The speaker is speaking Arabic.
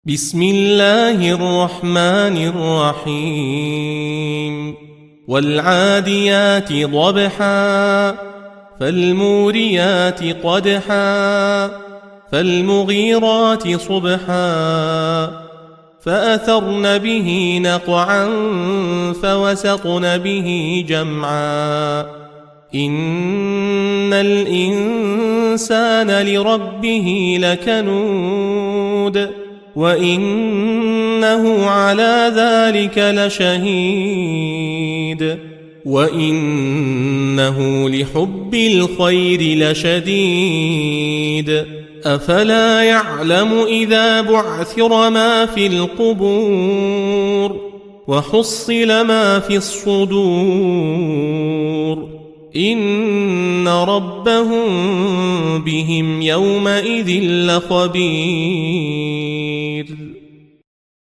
بسم الله الرحمن الرحيم والعاديات ضبحا فالموريات قدحا فالمغيرات صبحا فأثرن به نقعا فوسطن به جمعا إن الإنسان لربه لكنود وإنه على ذلك لشهيد وإنه لحب الخير لشديد أفلا يعلم إذا بعثر ما في القبور وحصل ما في الصدور إن ربهم بهم يومئذ لخبير